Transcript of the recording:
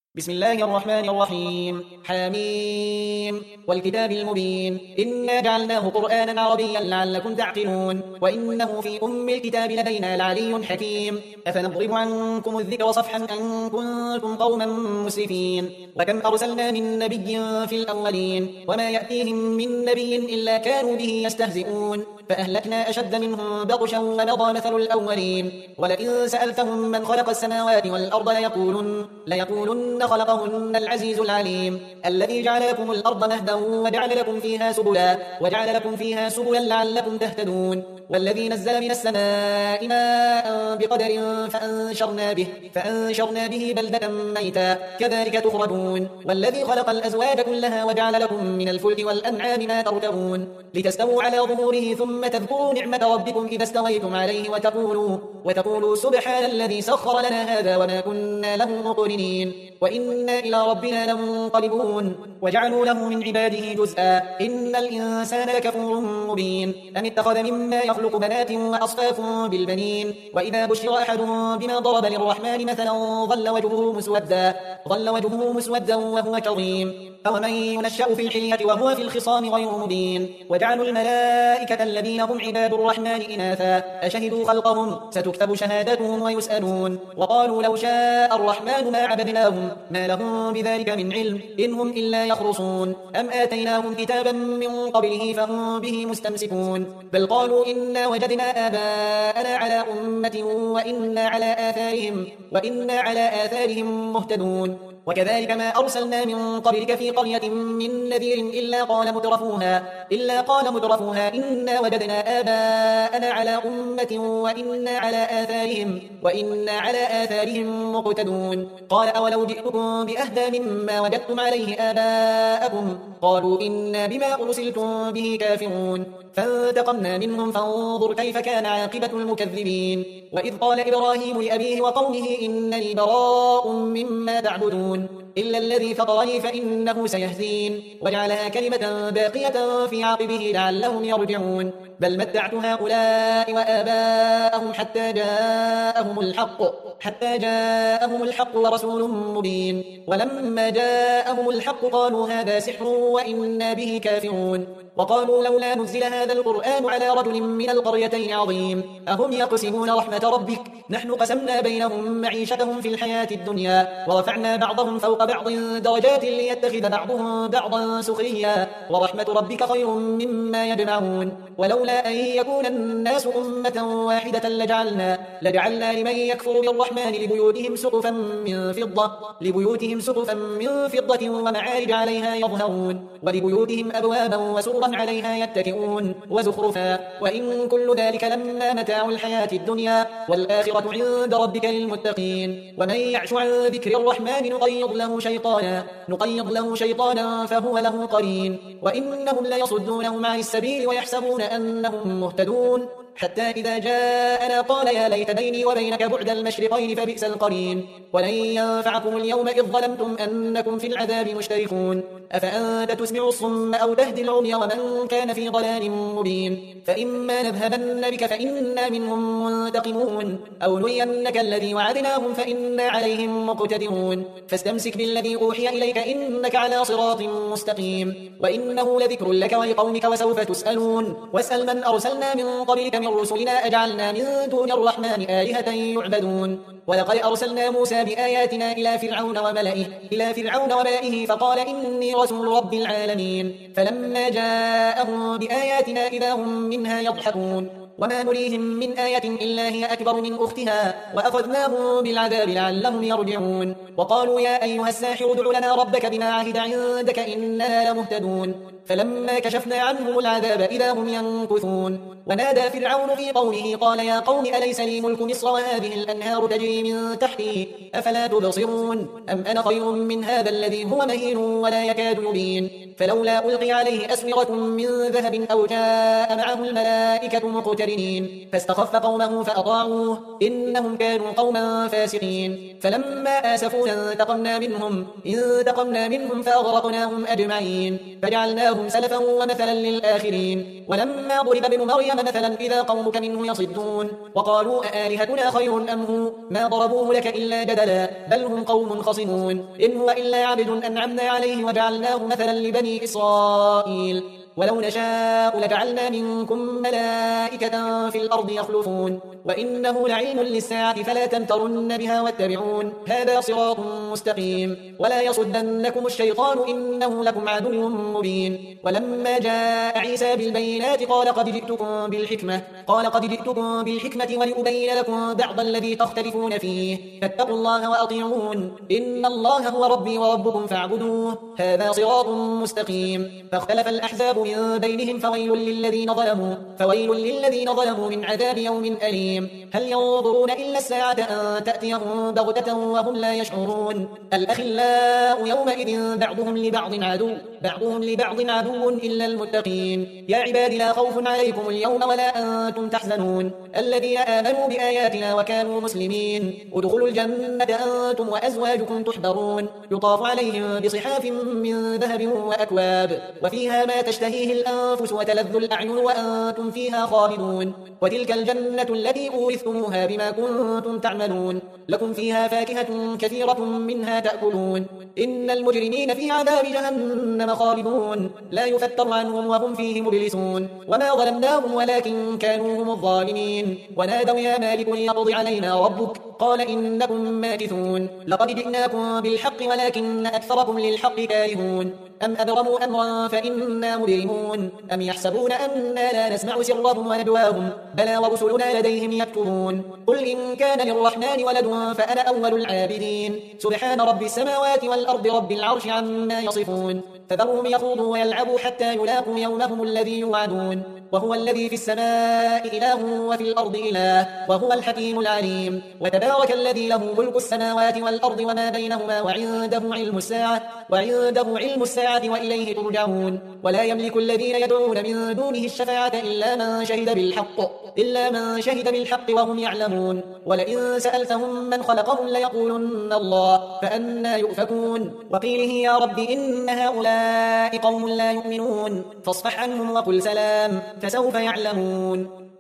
بسم الله الرحمن الرحيم حميم والكتاب المبين إنا جعلناه قرآنا عربيا لعلكم تعقلون وإنه في الكتاب لدينا لعلي حكيم أفنضرب عنكم الذكر صفحا أن كنتم قوما مسرفين وكم أرسلنا من نبي في الأولين وما يأتيهم من نبي إلا كانوا به يستهزئون فأهلكنا أشد منهم بطشا ومضى مثل الأولين ولئن سألتهم من خلق السماوات والأرض ليقولن خلقهن العزيز العليم الذي جعل لكم الأرض مهدا وجعل لكم فيها سبلا لعلكم تهتدون والذي نزل من السماء ماء بقدر فأنشرنا به بلدة ميتا كذلك تخرجون والذي خلق الأزواج كلها وجعل لكم من الفلك والأنعام ما تركبون لتستووا على ظهوره ثم تذكروا نعمة ربكم إذا استويتم عليه وتقولوا سبحان الذي سخر لنا هذا وما كنا له مقرنين وإنا إلى ربنا لمنقلبون وجعلوا له من عباده جزءا إن الإنسان لكفور مبين أم اتخذ مما يخلق بنات وأصفاكم بالبنين وإذا بشر أحدهم بما ضرب للرحمن مثلا ظل وجهه مسودا وهو كظيم أومن ينشأ في الحلية وهو في الخصام غير مبين وجعلوا الملائكة الذين هم عباد الرحمن إناثا أشهدوا خلقهم ستكتب شهادتهم ويسألون وقالوا لو شاء الرحمن ما عبدناهم ما لهم بذلك من علم إن هم إلا يخرصون أم آتيناهم كتابا من قبله فهم به مستمسكون بل قالوا إنا وجدنا آباءنا على أمة وإنا على آثارهم مهتدون وكذلك ما أرسلنا من قبلك في قرية من نذير إلا قال مترفوها إنا وجدنا آباءنا على أمة وإنا على آثارهم مقتدون قال أولو جئتكم بأهدى مما وجدتم عليه آباءكم قالوا إنا بما أرسلتم به كافرون فانتقمنا منهم فانظر كيف كان عاقبة المكذبين وإذ قال إبراهيم لأبيه وقومه إنني براء مما تعبدون إلا الذي فطرني فإنه سيهدين وجعلها كلمة باقية في عقبه لعلهم يرجعون بل متعت هؤلاء وآباءهم حتى جاءهم الحق ورسول مبين ولما جاءهم الحق قالوا هذا سحر وإنا به كافرون وقالوا لولا نزل هذا القرآن على رجل من القريتين عظيم أهم يقسمون رحمة ربك نحن قسمنا بينهم معيشتهم في الحياة الدنيا ورفعنا بعضهم فوق بعض درجات ليتخذ بعضهم بعضا سخريا ورحمة ربك خير مما يجمعون ولولا أن يكون الناس أمة واحدة لجعلنا لمن يكفر بالرحمن لبيوتهم سقفا من فضة ومعارج عليها يظهرون ولبيوتهم أبوابا وسرا عليها يتكئون وزخرفا وإن كل ذلك لما متاع الحياة الدنيا والآخرة عند ربك للمتقين ومن يعش عن ذكر الرحمن نقيض له شيطانا فهو له قرين وإنهم ليصدونهم عن السبيل ويحسبون أنهم مهتدون حتى إذا جاءنا قال يا ليت بيني وبينك بعد المشرقين فبئس القرين ولن ينفعكم اليوم إذ ظلمتم أنكم في العذاب مشتركون أفأنت تسمع الصم أو تهدي العمي ومن كان في ضلال مبين فإما نذهبن بك فإنا منهم منتقمون أو نرينك الذي وعدناهم فإنا عليهم مقتدرون فاستمسك بالذي أوحي إليك إنك على صراط مستقيم وإنه لذكر لك ولقومك وسوف تسألون واسأل من أرسلنا من قبلك من رسلنا أجعلنا من دون الرحمن آلهة يعبدون ولقد أرسلنا موسى بآياتنا إلى فرعون وملئه فقال إني رسول رب العالمين فلما جاءهم بآياتنا إذا هم منها يضحكون وما نريهم من آية إلا هي أكبر من أختها وأخذناهم بالعذاب لعلهم يرجعون وقالوا يا أيها الساحر ادع لنا ربك بما عهد عندك إننا لمهتدون فلما كشفنا عنهم العذاب إذا هم ينكثون ونادى فرعون في قومه قال يا قوم أليس لي ملك مصر وهذه الأنهار تجري من تحتي أفلا تبصرون أم أنا خير من هذا الذي هو مهين ولا يكاد يبين فلولا ألقي عليه أسورة من ذهب أو جاء معه الملائكة مقترنين فاستخف قومه فأطاعوه إنهم كانوا قوما فاسقين فلما آسفونا انتقمنا منهم فأغرقناهم أجمعين فجعلناهم سلفا ومثلا للآخرين ولما ضرب ابن مريم مثلا إذا قومك منه يصدون وقالوا أآلهتنا خير أم هو ما ضربوه لك إلا جدلا بل هم قوم خصمون إن هو إلا عبد أنعمنا عليه وجعلناه مثلا لبني إسرائيل ولو نشاء لجعلنا منكم ملائكة في الأرض يخلفون وإنه لعلم للساعة فلا تمترن بها واتبعون هذا صراط مستقيم ولا يصدنكم الشيطان إنه لكم عدو مبين ولما جاء عيسى بالبينات قال قد جئتكم بالحكمة ولأبين لكم بعض الذي تختلفون فيه فاتقوا الله وأطيعون إن الله هو ربي وربكم فاعبدوه هذا صراط مستقيم فاختلف الأحزاب من بينهم فويل للذين ظلموا من عذاب يوم أليم هل ينظرون إلا الساعة أن تأتيهم بغتة وهم لا يشعرون الأخلاء يومئذ بعضهم لبعض عدو إلا المتقين يا عباد لا خوف عليكم اليوم ولا أنتم تحزنون الذين آمنوا بآياتنا وكانوا مسلمين ادخلوا الجنة أنتم وأزواجكم تحبرون يطاف عليهم بصحاف من ذهب وأكواب وفيها ما تشتهيه الأنفس وتلذ الأعين وأنتم فيها خالدون وتلك الجنة التي أورثتموها بما كنتم تعملون لكم فيها فاكهة كثيرة منها تأكلون إن المجرمين في عذاب جهنم خالدون لا يفتر عنهم وهم فيه مبلسون وما ظلمناهم ولكن كانوا هم الظالمين ونادوا يا مالك ليقض علينا ربك قال إنكم ماكثون لقد جئناكم بالحق ولكن أكثركم للحق كارهون أم أبرموا أمرا فإنا مبرمون أم يحسبون أننا لا نسمع سرهم ونجواهم بلى ورسلنا لديهم يكتبون قل إن كان للرحمن ولد فأنا أول العابدين سبحان رب السماوات والأرض رب العرش عما يصفون فذرهم يخوضوا ويلعبوا حتى يلاقوا يومهم الذي يوعدون وهو الذي في السماء إله وفي الأرض إله وهو الحكيم العليم وتبارك الذي له ملك السماوات والأرض وما بينهما وعنده علم الساعة وإليه ترجعون ولا يملك الذين يدعون من دونه الشفاعة إلا من شهد بالحق وهم يعلمون ولئن سألتهم من خلقهم ليقولن الله فأنا يؤفكون وقيله يا رب إن هؤلاء قوم لا يؤمنون فاصفح عنهم وقل سلام فسوف يعلمون